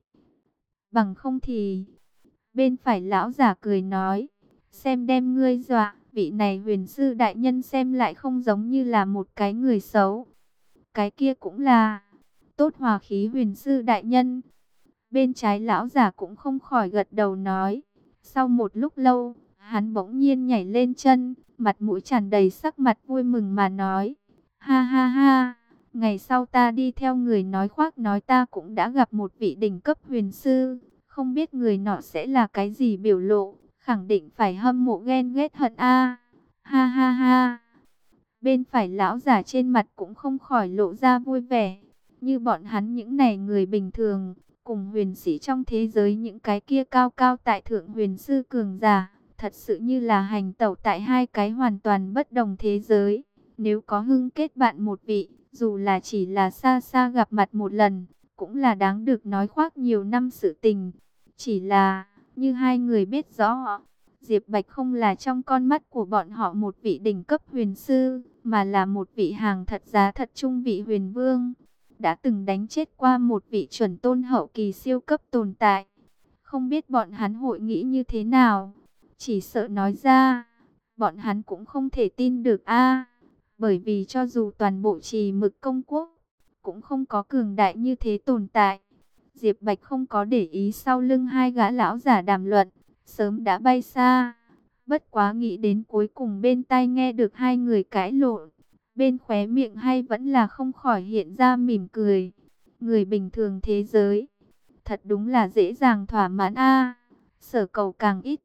Bằng không thì, bên phải lão giả cười nói, xem đem ngươi dọa, vị này huyền sư đại nhân xem lại không giống như là một cái người xấu. Cái kia cũng là tốt hòa khí huyền sư đại nhân. Bên trái lão giả cũng không khỏi gật đầu nói, Sau một lúc lâu, hắn bỗng nhiên nhảy lên chân, mặt mũi tràn đầy sắc mặt vui mừng mà nói: ha ha ha, ngày sau ta đi theo người nói khoác nói ta cũng đã gặp một vị đỉnh cấp huyền sư, không biết người nọ sẽ là cái gì biểu lộ, khẳng định phải hâm mộ ghen ghét hận a. Ha ha ha. Bên phải lão giả trên mặt cũng không khỏi lộ ra vui vẻ. Như bọn hắn những này người bình thường, cùng huyền sĩ trong thế giới những cái kia cao cao tại thượng huyền sư cường giả, thật sự như là hành tẩu tại hai cái hoàn toàn bất đồng thế giới. Nếu có hưng kết bạn một vị, dù là chỉ là xa xa gặp mặt một lần, cũng là đáng được nói khoác nhiều năm sự tình. Chỉ là, như hai người biết rõ, Diệp Bạch không là trong con mắt của bọn họ một vị đỉnh cấp huyền sư, mà là một vị hàng thật giá thật trung vị huyền vương, đã từng đánh chết qua một vị chuẩn tôn hậu kỳ siêu cấp tồn tại. Không biết bọn hắn hội nghĩ như thế nào, chỉ sợ nói ra, bọn hắn cũng không thể tin được a. Bởi vì cho dù toàn bộ Trì Mực Công Quốc, cũng không có cường đại như thế tồn tại. Diệp Bạch không có để ý sau lưng hai gã lão giả đàm luận, sớm đã bay xa. Bất quá nghĩ đến cuối cùng bên tai nghe được hai người cãi lộn, bên khóe miệng hay vẫn là không khỏi hiện ra mỉm cười. Người bình thường thế giới, thật đúng là dễ dàng thỏa mãn a. Sở cầu càng ít,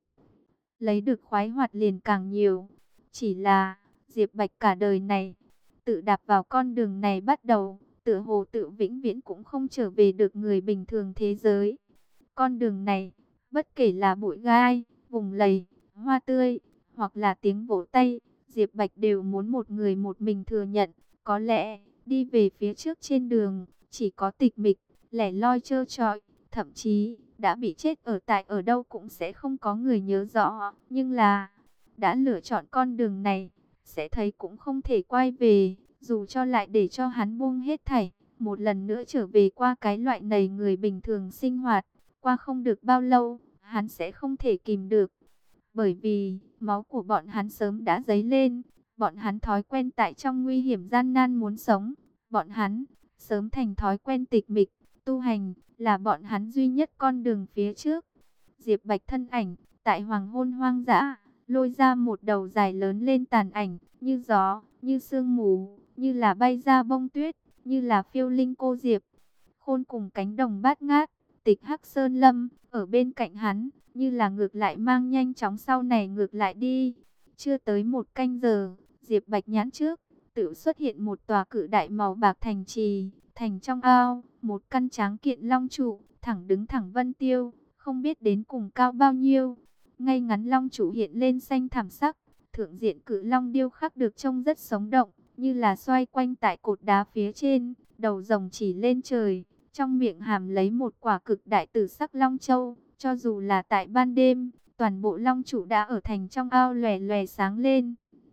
lấy được khoái hoạt liền càng nhiều. Chỉ là Diệp Bạch cả đời này, tự đạp vào con đường này bắt đầu, tựa hồ tự vĩnh viễn cũng không trở về được người bình thường thế giới. Con đường này, bất kể là bụi gai, vùng lầy, hoa tươi, hoặc là tiếng vỗ tay, Diệp Bạch đều muốn một người một mình thừa nhận. Có lẽ, đi về phía trước trên đường, chỉ có tịch mịch, lẻ loi trơ trọi, thậm chí, đã bị chết ở tại ở đâu cũng sẽ không có người nhớ rõ. Nhưng là, đã lựa chọn con đường này, sẽ thấy cũng không thể quay về, dù cho lại để cho hắn buông hết thảy, một lần nữa trở về qua cái loại này người bình thường sinh hoạt. Qua không được bao lâu, hắn sẽ không thể kìm được. Bởi vì, máu của bọn hắn sớm đã dấy lên. Bọn hắn thói quen tại trong nguy hiểm gian nan muốn sống. Bọn hắn, sớm thành thói quen tịch mịch. Tu hành, là bọn hắn duy nhất con đường phía trước. Diệp Bạch thân ảnh, tại hoàng hôn hoang dã, lôi ra một đầu dài lớn lên tàn ảnh, như gió, như sương mù, như là bay ra bông tuyết, như là phiêu linh cô Diệp. Khôn cùng cánh đồng bát ngát, Tịch Hắc Sơn Lâm, ở bên cạnh hắn, như là ngược lại mang nhanh chóng sau này ngược lại đi. Chưa tới một canh giờ, Diệp Bạch nhãn trước, tự xuất hiện một tòa cự đại màu bạc thành trì, thành trong ao, một căn tráng kiện long trụ, thẳng đứng thẳng vân tiêu, không biết đến cùng cao bao nhiêu. Ngay ngắn long trụ hiện lên xanh thảm sắc, thượng diện cự long điêu khắc được trông rất sống động, như là xoay quanh tại cột đá phía trên, đầu rồng chỉ lên trời. Trong miệng hàm lấy một quả cực đại tử sắc long châu, cho dù là tại ban đêm, toàn bộ long trụ đã ở thành trong ao lòe lòe sáng lên.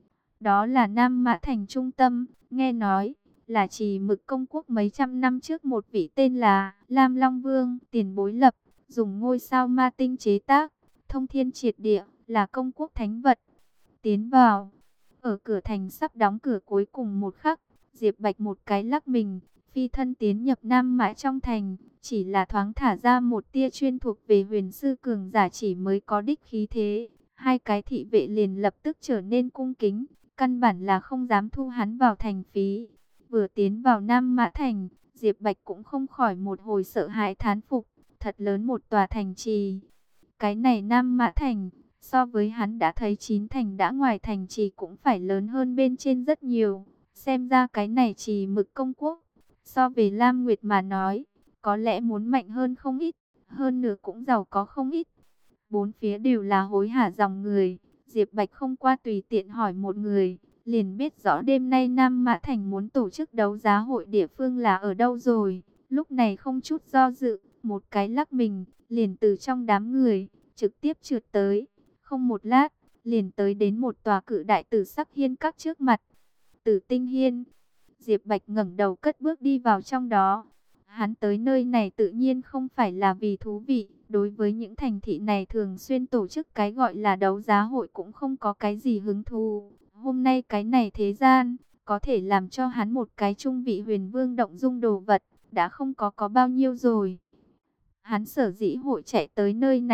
Đó là Nam Mã Thành trung tâm, nghe nói là Trì Mực Công Quốc mấy trăm năm trước một vị tên là Lam Long Vương tiền bối lập, dùng ngôi sao ma tinh chế tác, thông thiên triệt địa, là công quốc thánh vật. Tiến vào, ở cửa thành sắp đóng cửa cuối cùng một khắc, Diệp Bạch một cái lắc mình, phi thân tiến nhập Nam Mã trong thành, chỉ là thoáng thả ra một tia chuyên thuộc về huyền sư cường giả chỉ mới có đích khí thế. Hai cái thị vệ liền lập tức trở nên cung kính, căn bản là không dám thu hắn vào thành phí. Vừa tiến vào Nam Mã thành, Diệp Bạch cũng không khỏi một hồi sợ hãi thán phục, thật lớn một tòa thành trì. Cái này Nam Mã thành, so với hắn đã thấy 9 thành đã ngoài thành trì cũng phải lớn hơn bên trên rất nhiều. Xem ra cái này Trì Mực Công Quốc, so về Lam Nguyệt mà nói, có lẽ muốn mạnh hơn không ít, hơn nữa cũng giàu có không ít. Bốn phía đều là hối hả dòng người, Diệp Bạch không qua tùy tiện hỏi một người, liền biết rõ đêm nay Nam Mã Thành muốn tổ chức đấu giá hội địa phương là ở đâu rồi. Lúc này không chút do dự, một cái lắc mình, liền từ trong đám người, trực tiếp trượt tới. Không một lát, liền tới đến một tòa cự đại tử sắc hiên các trước mặt. Tử Tinh Hiên. Diệp Bạch ngẩng đầu cất bước đi vào trong đó. Hắn tới nơi này tự nhiên không phải là vì thú vị. Đối với những thành thị này thường xuyên tổ chức cái gọi là đấu giá hội cũng không có cái gì hứng thú. Hôm nay cái này thế gian, có thể làm cho hắn một cái trung vị huyền vương động dung đồ vật, đã không có bao nhiêu rồi. Hắn sở dĩ hội chạy tới nơi này,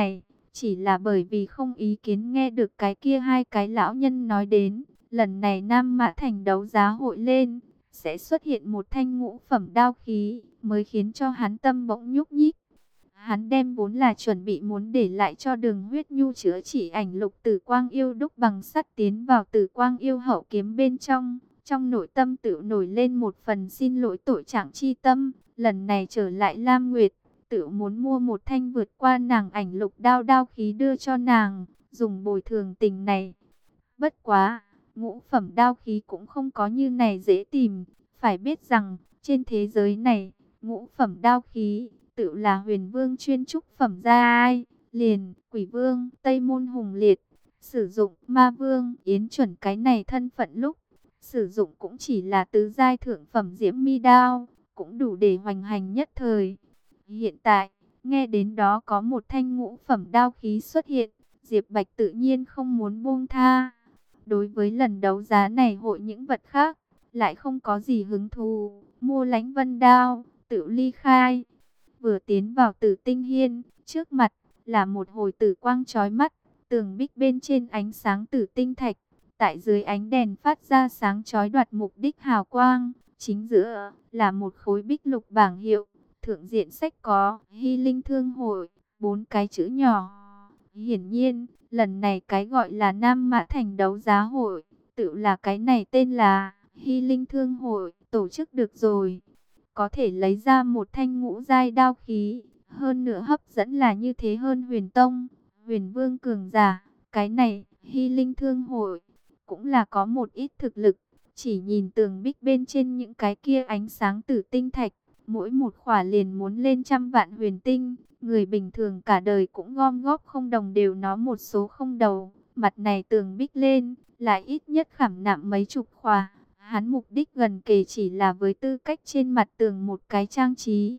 chỉ là bởi vì không ý kiến nghe được cái kia hai cái lão nhân nói đến, lần này Nam Mã Thành đấu giá hội lên, sẽ xuất hiện một thanh ngũ phẩm đao khí, mới khiến cho hắn tâm bỗng nhúc nhích. Hắn đem vốn là chuẩn bị muốn để lại cho Đường Huyết Nhu chữa trị ảnh lục Tử Quang Yêu đúc bằng sắt tiến vào Tử Quang Yêu hậu kiếm bên trong. Trong nội tâm tự nổi lên một phần xin lỗi tội trạng chi tâm, lần này trở lại Lam Nguyệt, tự muốn mua một thanh vượt qua nàng ảnh lục đao khí đưa cho nàng, dùng bồi thường tình này. Bất quá, ngũ phẩm đao khí cũng không có như này dễ tìm, phải biết rằng, trên thế giới này, ngũ phẩm đao khí, tự là Huyền Vương chuyên trúc phẩm gia ai, liền, Quỷ Vương, Tây Môn Hùng Liệt, sử dụng Ma Vương, Yến Chuẩn cái này thân phận lúc, sử dụng cũng chỉ là tứ giai thượng phẩm diễm mi đao, cũng đủ để hoành hành nhất thời. Hiện tại, nghe đến đó có một thanh ngũ phẩm đao khí xuất hiện, Diệp Bạch tự nhiên không muốn buông tha. Đối với lần đấu giá này hội những vật khác, lại không có gì hứng thú, mua Lãnh Vân đao, tự ly khai. Vừa tiến vào Tử Tinh Hiên, trước mặt là một hồi tử quang chói mắt, tường bích bên trên ánh sáng tử tinh thạch, tại dưới ánh đèn phát ra sáng chói đoạt mục đích hào quang, chính giữa là một khối bích lục bảng hiệu, thượng diện sách có Hy Linh Thương Hội, 4 cái chữ nhỏ. Hiển nhiên, lần này cái gọi là Nam Mã Thành đấu giá hội, tự là cái này tên là Hy Linh Thương Hội, tổ chức được rồi. Có thể lấy ra một thanh ngũ giai đao khí, hơn nữa hấp dẫn là như thế hơn Huyền Tông, Huyền Vương cường giả, cái này Hy Linh Thương Hội cũng là có một ít thực lực. Chỉ nhìn tường bích bên trên những cái kia ánh sáng tử tinh thạch, mỗi một khỏa liền muốn lên trăm vạn huyền tinh, người bình thường cả đời cũng gom góp không đồng đều nó một số không đầu, mặt này tường bích lên, lại ít nhất khảm nạm mấy chục khỏa. Hắn mục đích gần kề chỉ là với tư cách trên mặt tường một cái trang trí.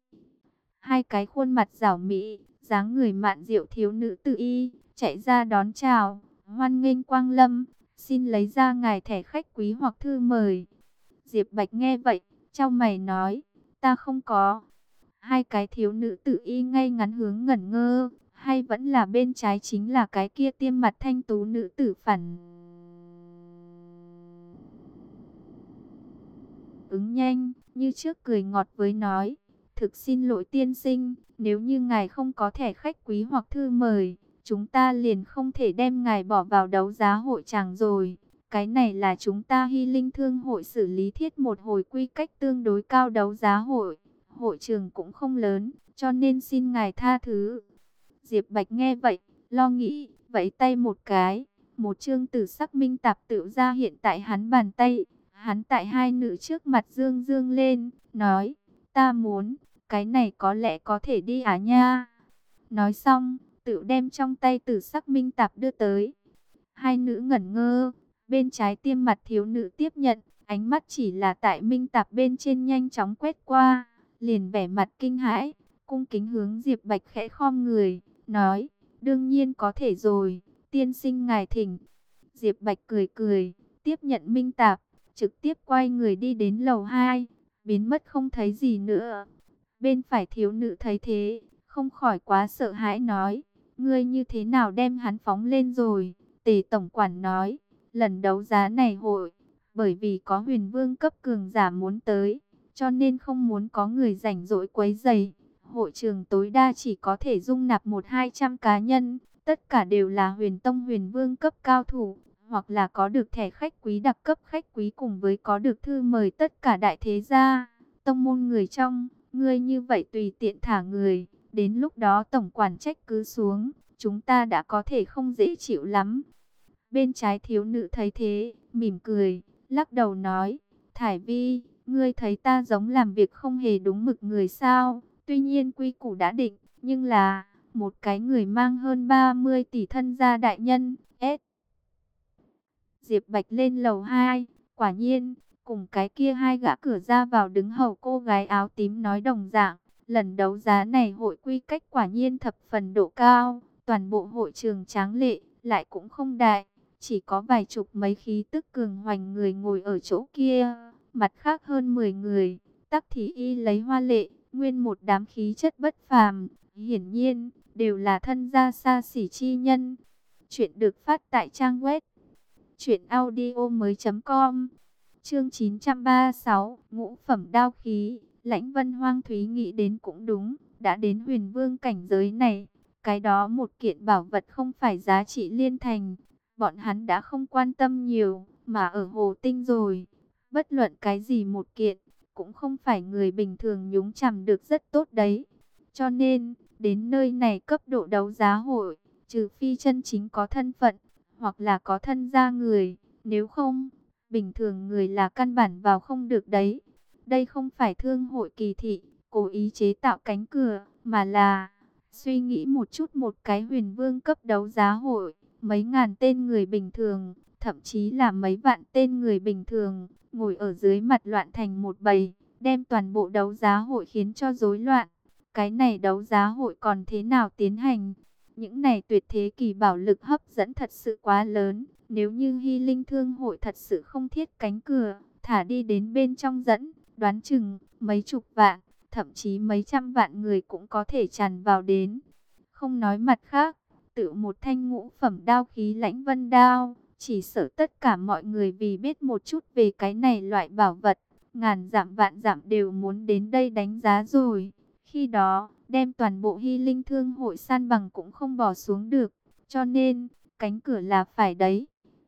Hai cái khuôn mặt giảo mỹ, dáng người mạn diệu thiếu nữ tự y, chạy ra đón chào, hoan nghênh quang lâm, xin lấy ra ngài thẻ khách quý hoặc thư mời. Diệp Bạch nghe vậy, chau mày nói, ta không có. Hai cái thiếu nữ tự y ngay ngắn hướng ngẩn ngơ, hay vẫn là bên trái chính là cái kia tiêm mặt thanh tú nữ tử phản ứng nhanh, như trước cười ngọt với nói, thực xin lỗi tiên sinh, nếu như ngài không có thẻ khách quý hoặc thư mời, chúng ta liền không thể đem ngài bỏ vào đấu giá hội chàng rồi. Cái này là chúng ta Hy Linh Thương Hội xử lý thiết một hồi quy cách tương đối cao đấu giá hội, hội trường cũng không lớn, cho nên xin ngài tha thứ. Diệp Bạch nghe vậy, lo nghĩ, vẫy tay một cái, một chương tử sắc minh tạp tự ra hiện tại hắn bàn tay. Hắn tại hai nữ trước mặt dương dương lên, nói, ta muốn, cái này có lẽ có thể đi à nha. Nói xong, tự đem trong tay tử sắc minh tạp đưa tới. Hai nữ ngẩn ngơ, bên trái tiêm mặt thiếu nữ tiếp nhận, ánh mắt chỉ là tại minh tạp bên trên nhanh chóng quét qua, liền vẻ mặt kinh hãi, cung kính hướng Diệp Bạch khẽ khom người, nói, đương nhiên có thể rồi, tiên sinh ngài thỉnh. Diệp Bạch cười cười, tiếp nhận minh tạp, trực tiếp quay người đi đến lầu 2, biến mất không thấy gì nữa. Bên phải thiếu nữ thấy thế, không khỏi quá sợ hãi nói, ngươi như thế nào đem hắn phóng lên rồi? Tề tổng quản nói, lần đấu giá này hội, bởi vì có Huyền Vương cấp cường giả muốn tới, cho nên không muốn có người rảnh rỗi quấy rầy. Hội trường tối đa chỉ có thể dung nạp 100-200 cá nhân, tất cả đều là Huyền Tông Huyền Vương cấp cao thủ, hoặc là có được thẻ khách quý đặc cấp khách quý cùng với có được thư mời tất cả đại thế gia, tông môn người trong. Ngươi như vậy tùy tiện thả người, đến lúc đó tổng quản trách cứ xuống, chúng ta đã có thể không dễ chịu lắm. Bên trái thiếu nữ thấy thế, mỉm cười, lắc đầu nói, Thải Vi, ngươi thấy ta giống làm việc không hề đúng mực người sao? Tuy nhiên quy củ đã định, nhưng là một cái người mang hơn 30 tỷ thân gia đại nhân, Diệp Bạch lên lầu 2, quả nhiên, cùng cái kia hai gã cửa ra vào đứng hầu cô gái áo tím nói đồng dạng, lần đấu giá này hội quy cách quả nhiên thập phần độ cao, toàn bộ hội trường tráng lệ, lại cũng không đại, chỉ có vài chục mấy khí tức cường hoành người ngồi ở chỗ kia, mặt khác hơn 10 người, tắc thì y lấy hoa lệ, nguyên một đám khí chất bất phàm, hiển nhiên, đều là thân gia xa xỉ chi nhân. Chuyện được phát tại trang web truyệnaudiomoi.com. Chương 936, ngũ phẩm đao khí. Lãnh Vân Hoang Thúy nghĩ đến cũng đúng, đã đến Huyền Vương cảnh giới này, cái đó một kiện bảo vật không phải giá trị liên thành, bọn hắn đã không quan tâm nhiều, mà ở Hồ Tinh rồi, bất luận cái gì một kiện, cũng không phải người bình thường nhúng chàm được rất tốt đấy. Cho nên, đến nơi này cấp độ đấu giá hội, trừ phi chân chính có thân phận, hoặc là có thân gia người, nếu không, bình thường người là căn bản vào không được đấy. Đây không phải thương hội kỳ thị, cố ý chế tạo cánh cửa, mà là suy nghĩ một chút một cái Huyền Vương cấp đấu giá hội, mấy ngàn tên người bình thường, thậm chí là mấy vạn tên người bình thường, ngồi ở dưới mặt loạn thành một bầy, đem toàn bộ đấu giá hội khiến cho rối loạn. Cái này đấu giá hội còn thế nào tiến hành? Những này tuyệt thế kỳ bảo lực hấp dẫn thật sự quá lớn. Nếu như Hy Linh Thương hội thật sự không thiết cánh cửa, thả đi đến bên trong dẫn, đoán chừng mấy chục vạn, thậm chí mấy trăm vạn người cũng có thể tràn vào đến. Không nói mặt khác, tự một thanh ngũ phẩm đao khí Lãnh Vân đao, chỉ sợ tất cả mọi người vì biết một chút về cái này loại bảo vật, ngàn dặm vạn dặm đều muốn đến đây đánh giá rồi. Khi đó, đem toàn bộ Hy Linh Thương hội san bằng cũng không bỏ xuống được, cho nên cánh cửa là phải đấy.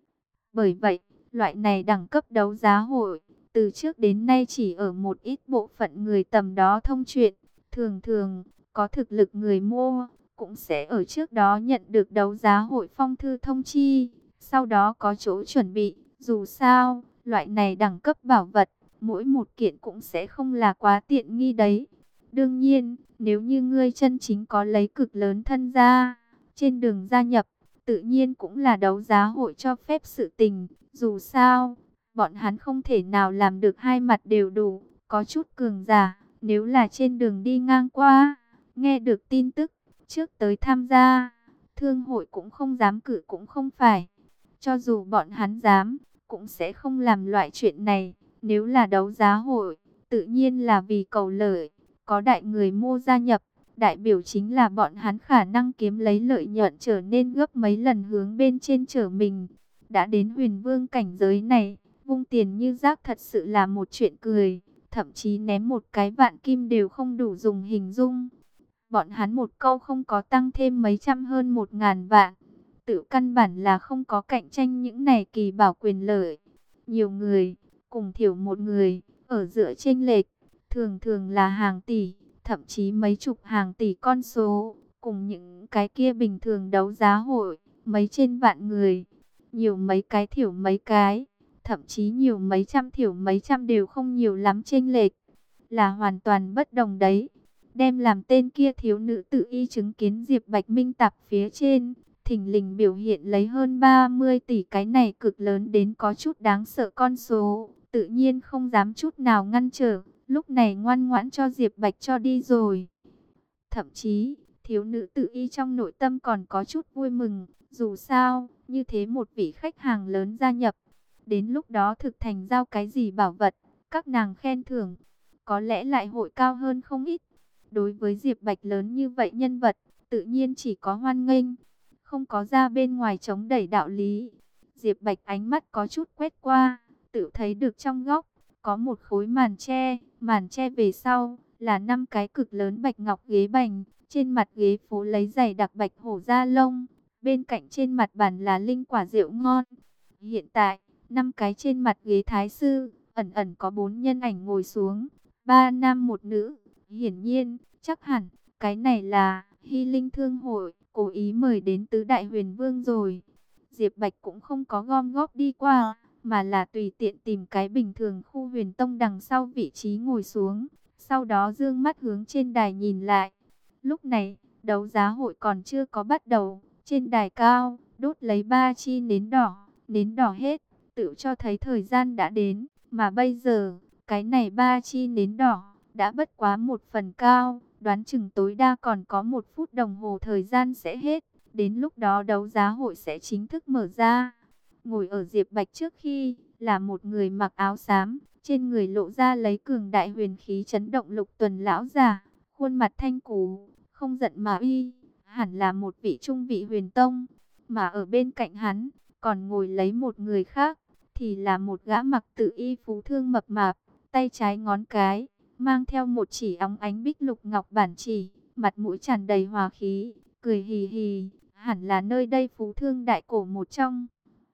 Bởi vậy, loại này đẳng cấp đấu giá hội, từ trước đến nay chỉ ở một ít bộ phận người tầm đó thông chuyện. Thường thường, có thực lực người mua, cũng sẽ ở trước đó nhận được đấu giá hội phong thư thông chi, sau đó có chỗ chuẩn bị. Dù sao, loại này đẳng cấp bảo vật, mỗi một kiện cũng sẽ không là quá tiện nghi đấy. Đương nhiên, nếu như ngươi chân chính có lấy cực lớn thân gia, trên đường gia nhập, tự nhiên cũng là đấu giá hội cho phép sự tình. Dù sao, bọn hắn không thể nào làm được hai mặt đều đủ, có chút cường giả. Nếu là trên đường đi ngang qua, nghe được tin tức, trước tới tham gia, thương hội cũng không dám cử cũng không phải. Cho dù bọn hắn dám, cũng sẽ không làm loại chuyện này. Nếu là đấu giá hội, tự nhiên là vì cầu lợi, có đại người mua gia nhập, đại biểu chính là bọn hắn khả năng kiếm lấy lợi nhuận trở nên gấp mấy lần hướng bên trên trở mình. Đã đến Huyền Vương cảnh giới này, vung tiền như rác thật sự là một chuyện cười, thậm chí ném một cái vạn kim đều không đủ dùng hình dung. Bọn hắn một câu không có tăng thêm mấy trăm hơn 1.000 vạn, tự căn bản là không có cạnh tranh những này kỳ bảo quyền lợi. Nhiều người, cùng thiểu một người, ở giữa chênh lệch, thường thường là hàng tỷ, thậm chí mấy chục hàng tỷ con số, cùng những cái kia bình thường đấu giá hội, mấy trên vạn người, nhiều mấy cái thiểu mấy cái, thậm chí nhiều mấy trăm thiểu mấy trăm đều không nhiều lắm, chênh lệch là hoàn toàn bất đồng đấy. Đem làm tên kia thiếu nữ tự y chứng kiến Diệp Bạch Minh tạp phía trên, thình lình biểu hiện lấy hơn 30 tỷ, cái này cực lớn đến có chút đáng sợ con số, tự nhiên không dám chút nào ngăn trở, lúc này ngoan ngoãn cho Diệp Bạch cho đi rồi. Thậm chí, thiếu nữ tự y trong nội tâm còn có chút vui mừng, dù sao, như thế một vị khách hàng lớn gia nhập, đến lúc đó thực thành giao cái gì bảo vật, các nàng khen thưởng, có lẽ lại hội cao hơn không ít. Đối với Diệp Bạch lớn như vậy nhân vật, tự nhiên chỉ có hoan nghênh, không có ra bên ngoài chống đẩy đạo lý. Diệp Bạch ánh mắt có chút quét qua, tự thấy được trong góc, có một khối màn tre về sau, là 5 cái cực lớn bạch ngọc ghế bành, trên mặt ghế phố lấy dày đặc bạch hổ da lông, bên cạnh trên mặt bàn là linh quả rượu ngon. Hiện tại, 5 cái trên mặt ghế thái sư, ẩn ẩn có 4 nhân ảnh ngồi xuống, 3 nam 1 nữ. Hiển nhiên, chắc hẳn, cái này là Hy Linh Thương hội, cố ý mời đến tứ đại huyền vương rồi. Diệp Bạch cũng không có gom góp đi qua, mà là tùy tiện tìm cái bình thường khu huyền tông đằng sau vị trí ngồi xuống. Sau đó dương mắt hướng trên đài nhìn lại. Lúc này, đấu giá hội còn chưa có bắt đầu. Trên đài cao, đốt lấy 3 chi nến đỏ hết, tự cho thấy thời gian đã đến. Mà bây giờ, cái này 3 chi nến đỏ đã bất quá 1 phần cao, đoán chừng tối đa còn có 1 phút đồng hồ thời gian sẽ hết. Đến lúc đó đấu giá hội sẽ chính thức mở ra. Ngồi ở Diệp Bạch trước khi, là một người mặc áo xám, trên người lộ ra lấy cường đại huyền khí chấn động Lục Tuần lão già, khuôn mặt thanh cú, không giận mà uy, hẳn là một vị trung vị huyền tông, mà ở bên cạnh hắn còn ngồi lấy một người khác, thì là một gã mặc tự y phú thương mập mạp, tay trái ngón cái mang theo một chỉ óng ánh bích lục ngọc bản chỉ, mặt mũi tràn đầy hòa khí, cười hì hì, hẳn là nơi đây phú thương đại cổ một trong.